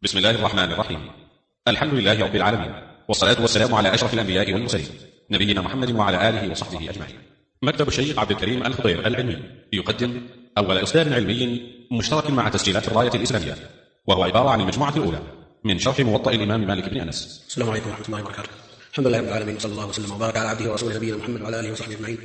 بسم الله الرحمن الرحيم. الحمد لله رب العالمين، والصلاة والسلام على أشرف الأنبياء والمرسلين نبينا محمد وعلى آله وصحبه أجمعين. مكتب الشيخ عبد الكريم الخضير العلمي يقدم أول إصدار علمي مشترك مع تسجيلات الراية الإسلامية، وهو عبارة عن المجموعة الأولى من شرح موطأ الإمام مالك بن أنس. السلام عليكم ورحمة الله وبركاته. الحمد لله رب العالمين، وصلى الله وسلم وبارك على عبده ورسوله نبينا محمد وعلى آله وصحبه أجمعين.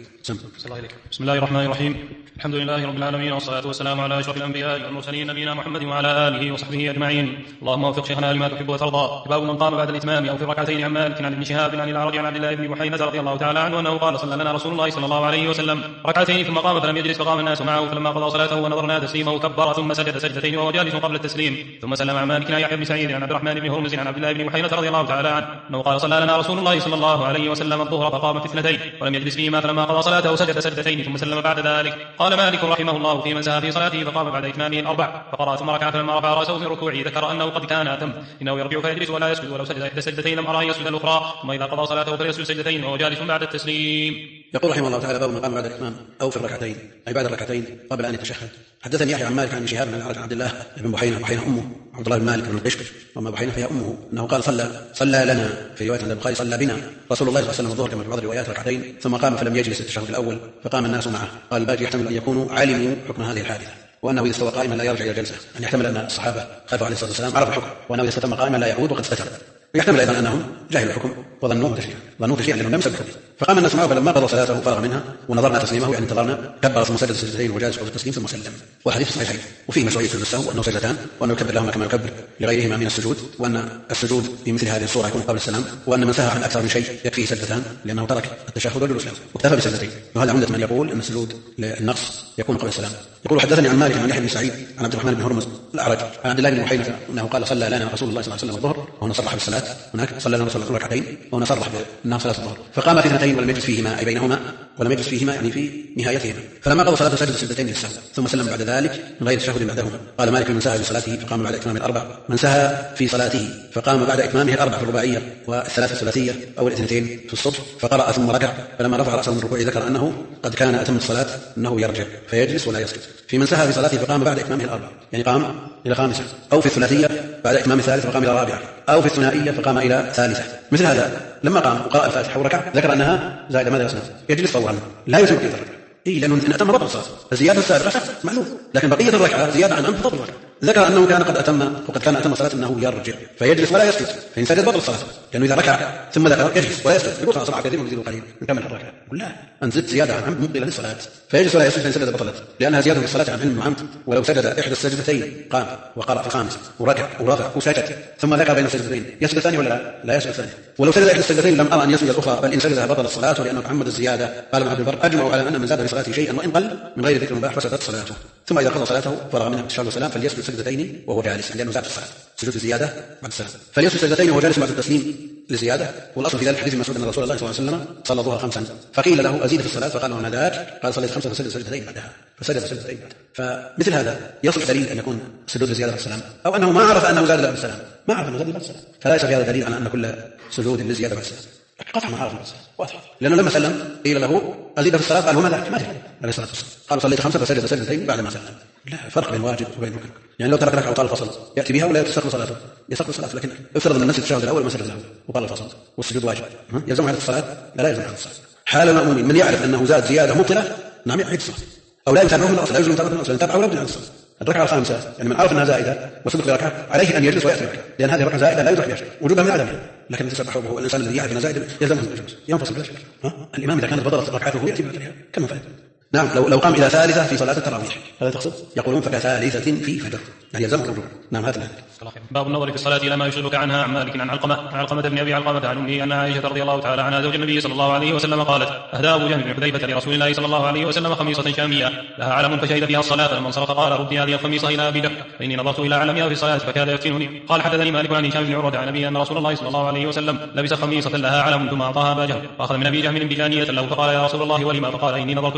بسم الله الرحمن الرحيم. الحمد لله رب العالمين، والصلاة والسلام على أشرف الأنبياء والمرسلين نبينا محمد وعلى آله وصحبه أجمعين. اللهم وفق شيخنا لما تحب وترضى. باب من قام بعد الإتمام أو في الركعتين عن مالك عن ابن شهاب عن الأعرج عن عبد الله بن بحينة رضي الله تعالى عنه أنه قال: صلى لنا رسول الله صلى الله عليه وسلم ركعتين ثم قام فلم يجلس فقام الناس معه، فلما قضى صلاته ونظرنا تسليمه كبر ثم سجد سجدتين وهو جالس قبل التسليم، ثم سلم عن مالك عن يحيى بن سعيد عن عبد الرحمن بن هرمز عن عبد الله بن بحينة رضي الله تعالى عنه أنه قال: صلى لنا رسول الله صلى الله عليه وسلم الظهر فقام في اثنتين ولم يجلس فيهما، فلما قضى صلاته سجد سجدتين ثم سلم بعد ذلك. قال مالك رحمه الله: في من سهى في صلاته فقام بعد إتمامه الأربع فقرأ ثم ركع، فلما رفع رأسه من ركوعه ذكر أنه قد كان أتم، إنه يرجع فيجلس ولا يسجد، ولو سجد إحدى السجدتين لم أرى يسجد الأخرى، ثم إذا قضى صلاته فليسجد سجدتين وهو جالس بعد التسليم. يقول رحمه الله تعالى: باب من قام بعد الإتمام أو في الركعتين أي بعد الركعتين قبل أن يتشهد. حدثني يحيى عن مالك عن شهاب عن عبد الله بن بحينة أمه عبد الله بن مالك بن القشق، وأما بحينة فهي أمه، أنه قال: صلى لنا في رواية عند البخاري صلى بنا رسول الله صلى الله عليه وسلم الظهر كما في بعض الروايات ركعتين ثم قام فلم يجلس التشهد الأول فقام الناس معه. قال الباجي: يحتمل أن يكونوا علموا حكم هذه الحادثة، وأنه إذا استوى قائما لا يرجع إلى الجلسة، أن يحتمل أن الصحابة خلفه عليه الصلاة والسلام عرف الحكم، وأنه إذا استتم قائما لا يعود وقد استتر. يحتمل أيضا أنهم جاهلوا الحكم وظنوه تشريعا لأنهم لم يسبقوا، فقام الناس معه فلما قضى صلاته فرغ منها ونظرنا تسليمه، يعني انتظرنا، كبر ثم سجد سجدتين وجالس قبل التسليم ثم سلم. وحديث صحيحين، وفيه مشروعية سجود السهو وأنه سجدتان، وأنه يكبر لهما كما يكبر لغيرهما من السجود، وأن السجود في مثل هذه الصورة يكون قبل السلام، وأن من سهى عن أكثر من شيء يكفيه سجدتان لأنه ترك التشهد والجلوس له واكتفى بسجدتين. وهذا عمدة من يقول أن السجود للنقص يكون قبل السلام. يقول: حدثني عن مالك عن يحيى بن سعيد عن عبد الرحمن بن هرمز الأعرج عن عبد الله بن بحينة أنه قال: صلى لنا رسول الله صلى الله عليه وسلم الظهر، وهنا صرح بالصلاة، هناك صلى لنا رسول الله ركعتين وهنا صرح بأنها صلاة الظهر، فقام في اثنتين ولم يجلس فيهما أي بينهما، ولم يجلس فيهما يعني في نهايتهما، فلما قضى صلاته سجد سجدتين للسهو ثم سلم بعد ذلك من غير تشهد بعدهما. قال مالك: من سهى في صلاته فقام بعد إتمام الأربع، من سهى في صلاته فقام بعد إتمامه الأربع في الرباعية والثلاثة الثلاثية أو الاثنتين في الصبح فقرأ ثم ركع، فلما رفع رأسه من ركوعه ذكر أنه قد كان أتم الصلاة أنه يرجع فيجلس ولا يسجد. في من سهى في صلاته فقام بعد إتمامه الأربع، يعني قام إلى خامسة، أو في الثلاثية بعد إتمام الثالث فقام إلى رابعة، أو في الثنائية فقام إلى ثالثة. مثل هذا لما قام وقرأ الفاتحة وركع ذكر أنها زائدة ماذا يصنع؟ يجلس فورا لا يتم بقية الركعة، لأنه إن أتم بطل الصلاة، الزيادة السابقة معلوم، لكن بقية الركعة زيادة عن بطل الركعة. ذكر أنه كان قد أتم وقد كان أتم الصلاة أنه يرجع فيجلس ولا يسجد، فإن سجد بطل الصلاة، لأنه إذا ركع ثم ذكر يجلس ولا يسجد يقول: خلاص ركع كثير ونزيد قليل نكمل الركعة. لا، أن زدت زيادة عن عمد مبطلة للصلاة فيجلس ولا يسجد، فإن سجد بطلت، لأنها زيادة في الصلاة عن علم وعمد. ولو سجد إحدى السجدتين قام وقرأ في الخامس وركع ورفع وسجد ثم ذكر بين السجدتين يسجد الثاني ولا لا يسجد الثاني. ولو سجد إحدى السجدتين لم أرى أن يسجد الأخرى، بل إن سجدها بطل الصلاة، ولأنه تعمد الزيادة. قال ابن عبد البر: أجمعوا على أن من زاد في صلاته شيئا وإن قل من غير ذكر مباح فسدت صلاته، ثم إذا قضى صلاته فرغ منها بالتشهد والسلام فليسجد سجدتين وهو جالس، لأنه زاد في الصلاة سجود الزيادة بعد السلام، فليسجد سجدتين وهو جالس بعد التسليم لزيادة. والأصل في ذلك حديث مسعود أن رسول الله صلى الله عليه وسلم صلى الظهر خمسا، فقيل له: أزيد في الصلاة؟ فقال: وما ذاك؟ قال: صليت خمسا فسجد سجدتين بعدها، فسجد سجدتين بعد. فمثل هذا يصح دليل أن يكون سجود الزيادة بعد السلام، أو أنه ما عرف أنه زاد بعد السلام، ما عرف أنه زاد بعد السلام، فليس في هذا دليل على أن كل سجود للزيادة بعد السلام. قطع ما عرف الناس واضح، لأنه لما سلم قيل له: أزيد في الصلاة؟ قال: وما ذاك؟ ما جاء عليه الصلاة والسلام. قال: صليت خمسة فسجد سجدتين بعد ما سلم. لا فرق بين واجب وبين مكروه، يعني لو ترك ركعة وطال الفصل يأتي بها ولا يستقبل صلاته؟ يستقبل صلاته، لكن افترض أن الناس التشهد الأول ما سجد له وطال الفصل والسجود واجب، يلزم على الصلاة؟ لا يلزم على الصلاة. حال المأمومين من يعرف أنه زاد زيادة مبطلة نعم يعيد الصلاة، أو لا يتابعه من الأصل، لا يلزم متابعة من الأصل، يتابعه ولا يبدأ عن الصلاة. الركعة الخامسة يعني من عرف أنها زائدة وسبق بركعة عليه أن يجلس ويأتي ركعة، لأن هذه الركعة زائدة لا يدرك بها شيء وجوبها من عدمها، لكن يتسبح به الإنسان الذي يعرف أنها زائدة يلزمه الجلوس ينفصل بلا شك. الإمام إذا كانت بطلت ركعته يأتي بها كما فعل. نعم، لو قام إلى ثالثة في صلاة التراويح هذا تقصد؟ يقولون فكثالثة في فجر، يعني يلزمه الرجوع. نعم هذا. باب النظر في الصلاة إلى ما يشغلك عنها. عن مالك عن علقمة بن أبي علقمة عن أمه أن عائشة رضي الله تعالى عنها زوج النبي صلى الله عليه وسلم قالت: أهدى أبو جهل بن حذيفة لرسول الله صلى الله عليه وسلم خميصة شامية لها علم فشهد فيها الصلاة، فلما انصرف قال: ردي هذه الخميصة إلى أبي جهل فإني نظرت إلى علمها في الصلاة فكاد يفتنني. قال: حدثني مالك عن هشام بن عروة عن أبي أن رسول الله صلى الله عليه وسلم لبس خميصة لها علم ثم أعطاها أبا جهل، فأخذ من أبي جهل بجانية له فقال: يا رسول الله ولما؟ فقال: إني نظرت إلى علمها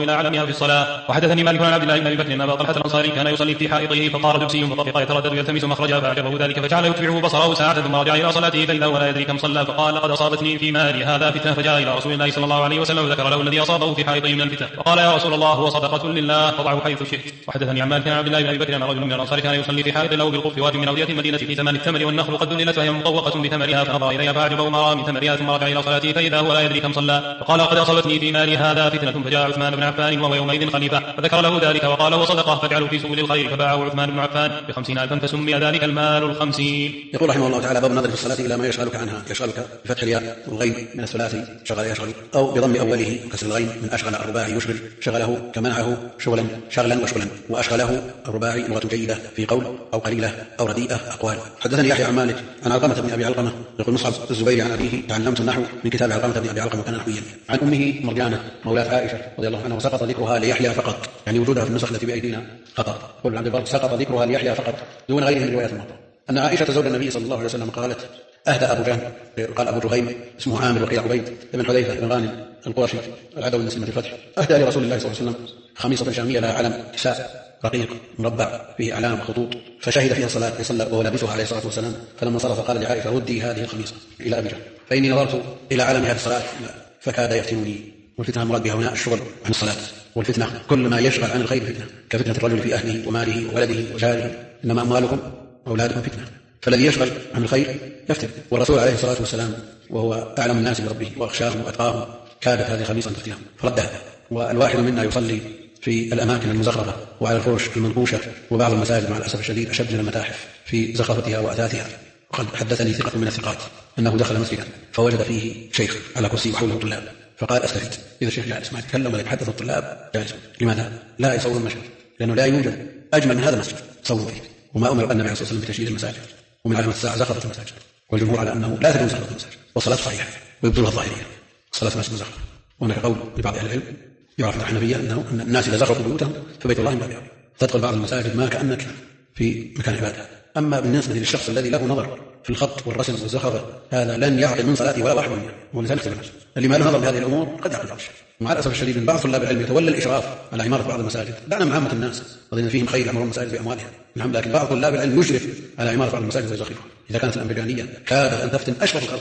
في الصلاة. وحدثني مالك عن عبد الله بن أبي بكر أن أبا طلحة الأنصاري كان يصلي في حائطه فطار دبسي فطفق يتردد يلتمس مخرجا فأعجبه ذلك فجعل يتبعه بصره ساعة ثم رجع إلى صلاته فإذا ولا يدري كم صلى فقال قد أصابتني في مالي هذا فتنة. فجاء إلى رسول الله صلى الله عليه وسلم وذكر له الذي أصابه في حائطه من الفتنة فقال يا رسول الله هو صدقة لله فضعه حيث شئت. وحدثني عن مالك عن عبد الله بن أبي بكر أن رجل من الأنصار كان يصلي في حائط له بالقرب واد من أودية المدينة في ثمن التمر والنخل قد ذللت وهي مطوقة بثمرها فنظر إليها فأعجبه ما رأى من ثمرها ثم رجع إلى صلاته فإذا هو لا يدري كم صلى فقال قد أصابتني في مالي هذا فتنة. فجاء عثمان بن عفان وهو يومئذ خليفة فذكر له ذلك وقال هو صدقة فاجعلوا في سبل الخير فباعه عثمان بن عفان ب50,000 فسمي ذلك المال 50. يقول رحمه الله تعالى باب النظر في الصلاة إلى ما يشغلك عنها. يشغلك بفتح الياء والغين من الثلاثي شغل يشغل أو بضم أوله وكسر الغين من أشغل الرباعي يشغل شغله كمنعه شغلا وشغلا وأشغله الرباعي لغة جيدة في قول أو قليلة أو رديئة أقوال. حدثني يحيى عن مالك عن علقمة بن أبي علقمة يقول مصعب الزبيري عن أبيه تعلمت النحو من كتاب علقمة بن أبي علقمة وكان نحويا. عن أمه مرجانة مولاة عائشة رضي الله عنها وسقط ذكرها ليحيى فقط يعني وجودها في النسخ التي بأيدينا خطأ. قل عبد البر سقط ذكرها ليحيى فقط دون غيره من روايات الموضوع. أن عائشة زوج النبي صلى الله عليه وسلم قالت أهدى أبو جهل قال أبو جهيم اسمه عامر وقيل عبيد بن حذيفة بن غانم القرشي العدوي من سلمة الفتح أهدى لرسول الله صلى الله عليه وسلم خميصة شامية لها علم كساء رقيق مربع فيه أعلام خطوط فشهد فيها الصلاة فصلى وهو لابسها عليه الصلاة والسلام. فلما صرف قال لعائشة ردي هذه الخميصة إلى أبي جهل فإني نظرت إلى علم هذه الصلاة فكاد يفتنني. والفتنة المراد بها هنا الشغل عن الصلاة. والفتنة كل ما يشغل عن الخير فتنة كفتنة الرجل في أهله وماله وولده وجاره إنما أموالكم وأولادكم فتنة فالذي يشغل عن الخير يفتن. والرسول عليه الصلاة والسلام وهو أعلم الناس بربه وأخشاهم وأتقاهم كادت هذه خميصة تفتنهم فردها. والواحد منا يصلي في الأماكن المزخرفة وعلى الفرش المنقوشة وبعض المساجد مع الأسف الشديد أشد من المتاحف في زخرفتها وأثاثها. وقد حدثني ثقة من الثقات أنه دخل مسجدا فوجد فيه شيخ على كرسي وحوله طلاب فقال أستفيد إذا الشيخ جالس ما يتكلم ولا يتحدث الطلاب جالس. لماذا؟ لا يصور المسجد لأنه لا يوجد أجمل من هذا المسجد صوروا فيه. وما أمر النبي عليه الصلاة والسلام بتشييد المساجد ومن علامة الساعة زخرفة المساجد والجمهور على أنه لا تكون زخرفة المساجد والصلاة صحيحة ويبطلها الظاهرية صلاة المسجد مزخرفة. وهناك قول لبعض أهل العلم يعرف الحنفية أن الناس إذا زخرفوا بيوتهم فبيت الله من باب أولى تدخل بعض المساجد ما كأنك في مكان عبادة. أما بالنسبة للشخص الذي له نظر في الخط والرسم والزخرفة هذا لن يعقل من صلاته ولا واحد منه ولذلك اللي ما له نظر بهذه الأمور قد يعقل بعض الشيء. مع الأسف الشديد من بعض طلاب العلم يتولى الإشراف على عمارة بعض المساجد دعنا من عامة الناس وظن فيهم خير يعمرون المساجد بأموالها نعم لكن بعض طلاب العلم يشرف على عمارة بعض المساجد ويزخرفها. إذا كانت الأمريكانية كادت أن تفتن أشرف الخلق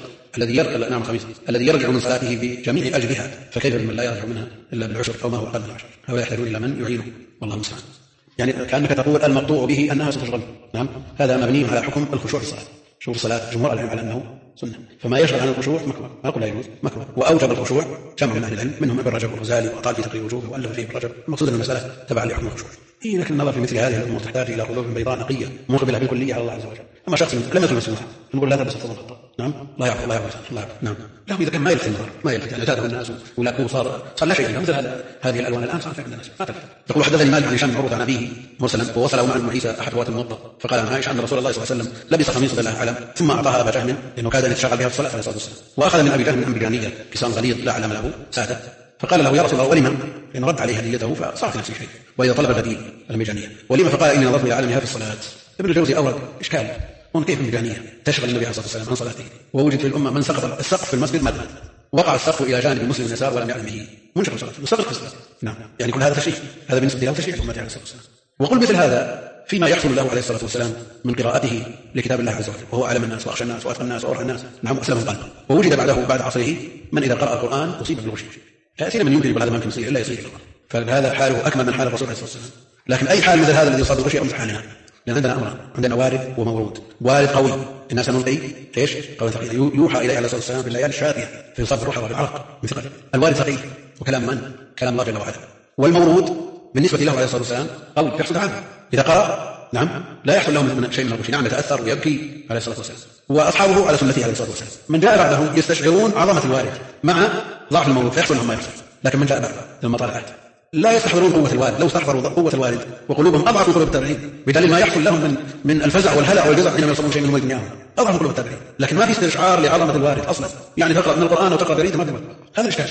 الذي يرجع من صلاته بجميع أجلها فكيف بمن لا يرجع منها إلا بالعشر أو ما هو أقل من العشر. هؤلاء يحتاجون إلى من يعينه والله المستعان. يعني كأنك تقول المقطوع به أنها ستشغل. نعم هذا مبني على حكم الخشوع في الصلاة. شوف الصلاة جمهور العلم على أنه سنة فما يشغل عن الخشوع مكروه ما أقول لا يجوز مكروه. وأوجب الخشوع جمع من أهل العلم منهم ابن رجب والغزالي وأطال في تقرير وجوبه وألف فيه ابن رجب. المقصود أن المسألة تبع لحكم الخشوع. لكن النظر في مثل هذه الأمور تحتاج إلى قلوب بيضاء نقية مقبلة بالكلية على الله عز وجل. أما شخص لم يكن مسموحا نقول لا تلبس الثوب الخطاب نعم لا يعرف الله يعرف الله نعم له إذا كان ما يلفت النظر ما يلفت يعني زاده الناس ولا صار لا شيء مثل هذه الألوان الآن صار في عند الناس ما تلفت. يقول حدثني مالك عن هشام بن عروة عن أبيه مرسلا ووصله مع ابن عيسى أحد رواة الموطأ فقال عن عائشة أن رسول الله صلى الله عليه وسلم لبس خميصة لها علم ثم أعطاها أبا جهل لأنه كاد أن يتشغل بها في الصلاة عليه الصلاة والسلام وأخذ من أبي جهل من أمريكانية كسان غليظ لا علم له سادة فقال له يا رسول الله ولما لأن رد عليه هديته فصار في نفس الشيء وإذا طلب البديل الأمريكانية ولما فقال إني نظرت إلى علمها في الصلاة. ابن الجوزي أورد إشكال هون كيف الأمريكانية تشغل النبي عليه الصلاة والسلام عن صلاته ووجد في الأمة من سقط السقف في المسجد مد وقع السقف إلى جانب المسلم اليسار ولم يعلم به منشغل صلاته وسقط في الصلاة. نعم يعني كل هذا تشريع هذا بالنسبة له تشريع أمته عليه الصلاة والسلام. وقل مثل هذا فيما يحصل له عليه الصلاة والسلام من قراءته لكتاب الله عز وجل وهو أعلم الناس وأخشى الناس وأتقى الناس وأورع الناس نعم أسلم القلب. ووجد بعد عصره من إذا قرأ القرآن أصيب بالغش يأتينا من يمكن يقول هذا ما يمكن يصير إلا يصير فهذا حاله أكمل من حال الرسول عليه الصلاة والسلام. لكن أي حال مثل هذا الذي يصاب بالغش أمر حالنا لأن عندنا أمران عندنا وارد ومورود. وارد قوي الناس نلقي ايش قوي ثقيل يوحى إليه عليه الصلاة والسلام بالليالي الشاتية فيصاب بالروح والعرق من ثقل. الوارد ثقيل وكلام من كلام الله جل وعلا. والمورود بالنسبة له عليه الصلاة والسلام قوي يحصل عنه إذا قرأ نعم لا يحصل لهم من شيء من الغش نعم يتأثر ويبكي عليه الصلاة والسلام. وأصحابه على سنته عليه الصلاة والسلام من جاء بعدهم يستشعرون عظمة الوارد مع ضعف المورود فيحصل لهم ما يحصل. لكن من جاء بعد لما طلعت لا يستحضرون قوة الوارد لو استحضروا قوة الوارد وقلوبهم أضعف من قلوب التابعين بدليل ما يحصل لهم من الفزع والهلع والجزع حينما يصلون شيء من ملك دنياهم أضعف من قلوب التابعين. لكن ما في استشعار لعظمة الوارد أصلا يعني تقرأ من القرآن وتقرأ بريد ما هذا الإشكال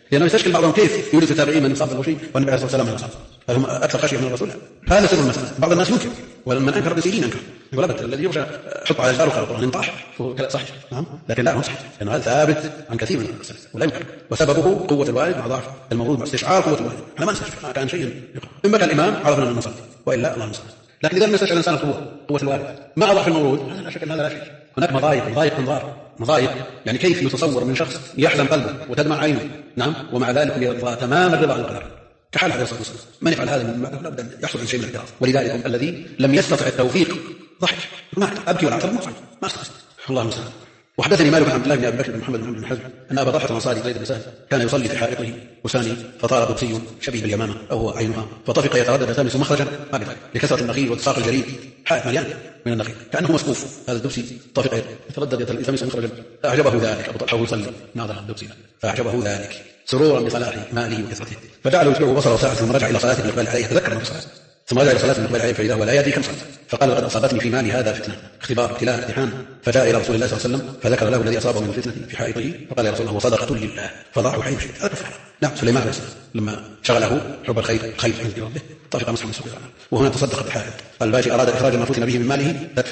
لأنه يستشكل بعضهم كيف يورث التابعين من إنصاف الوشي والنبي عليه الصلاة والسلام من إنصاف، هل هم أكثر خشية من الرسول؟ هذا سر المسألة. بعض الناس ينكر، ولمن أنكر ابن سيرين أنكر، يقول أبدا الذي يخشى حط على جدار وقال القرآن ينطح فهو كلام صحيح، نعم، لكن لا، هو صحيح، لأنه هذا ثابت عن كثير من المسألة ولا ينكر، وسببه قوة الوالد مع ضعف المولود مع استشعار قوة الوالد. أنا ما نستشعر كان شيء يقرأ إما كان الإمام عرفنا أن نصلي وإلا الله المستعان. لكن إذا لم يستشعر الإنسان قوة الوالد مع ضعف المولود، هذا لا شك أن هذا لا شيء. هناك مضايق انظار، مضايق يعني كيف يتصور من شخص يحزن قلبه وتدمع عينه، نعم، ومع ذلك يرضى تمام الرضا عن القدر كحال عليه الصلاة والسلام. من يفعل هذا من بعد لابد أن يحصل عن شيء من الاعتراض. ولذلك الذي لم يستطع التوفيق ضحك، ما أبكي ولا أعترض، ما استطعت، الله المستعان. وحدثني مالك بن عبد الله بن ابي بكر بن محمد بن حزم ان ابا طلحه الانصاري زيد بن سهل كان يصلي في حائطه وساني، فطار قدسي شبيه باليمامه او هو عينها، فطفق يتردد يلتمس مخرجا ما قدر لكثره النخيل واتساق الجريد، حائط مليان من النخيل كانه مسقوف. هذا الدبسي طفق يتردد يلتمس مخرجا، فاعجبه ذلك ابو طلحه يصلي ناظر الدبسي، فاعجبه ذلك سرورا بصلاح ماله وكثرته، فجعله يتبعه بصره ساعه ثم رجع الى صلاته الاقبال عليه، تذكر انه صلاه، ثم رجع الى صلاه الاقبال عليه فاذا هو لا يدري كم صلى، فقال لقد اصابتني في مالي هذا فتنه، اختبار، ابتلاء، امتحان. فجاء الى رسول الله صلى الله عليه وسلم فذكر له الذي اصابه من الفتنه في حائطه، فقال يا رسول الله هو صدقه لله فضعه حي شيء. هذا كفر. نعم، سليمان عليه السلام لما شغله حب الخير عند ربه طفق مسحا من سوء، وهنا تصدق بحائط. الباشي اراد اخراج ما فتن به من ماله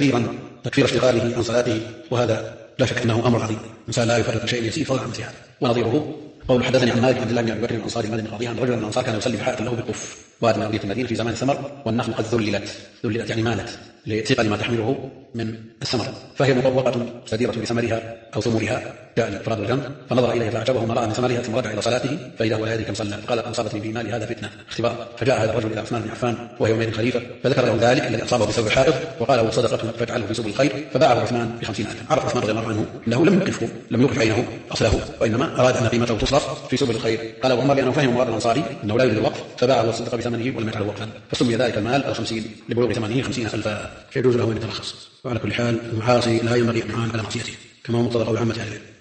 تكفير اشتغاله عن صلاته، وهذا لا شك انه امر عظيم، الانسان لا يفرط شيء يسير فضلا عن مثل هذا. ونظيره قول حدثني عن مالك عبد الله بن ابي بكر الانصاري المدني قاضيا عن رجل من الانصار كان يصلي بحائط له بالكف واد من اوديه المدينه في زمان الثمر، والنخل قد ذللت يعني مالت لثقل ما تحمله من الثمر، فهي مطوقه سديره بثمرها او ثمرها، جاء الافراد والجمع، فنظر اليها فاعجبه ما راى من ثمرها ثم رجع الى صلاته فاذا هو لا يدري كم صلى، فقال اصابتني في مالي هذا فتنه، اختبار. فجاء هذا الرجل الى عثمان بن عفان وهو يومئذ خليفه، فذكر له ذلك الذي اصابه بسبب الحائط، وقال له صدقه فاجعله في سبل الخير، فباعه عثمان ب50,000. عرف عثمان رضي الله عنه انه لم يوقف عينه اصله، وانما اراد ان قيمته تصرف في سبل الخير. قال عمر لانه فهم مراد الانصاري انه لا يريد الوقف، فباعه وصدق بثمنه ولم يجعله وقفا، فسمي ذلك المال 50 لبلوغ ثمنه 50,000، فيجوز له ان يترخص. وعلى كل حال المعاصي لا ينبغي ان يعان على معصيته كما هو مقتضى قول عامه اهل العلم.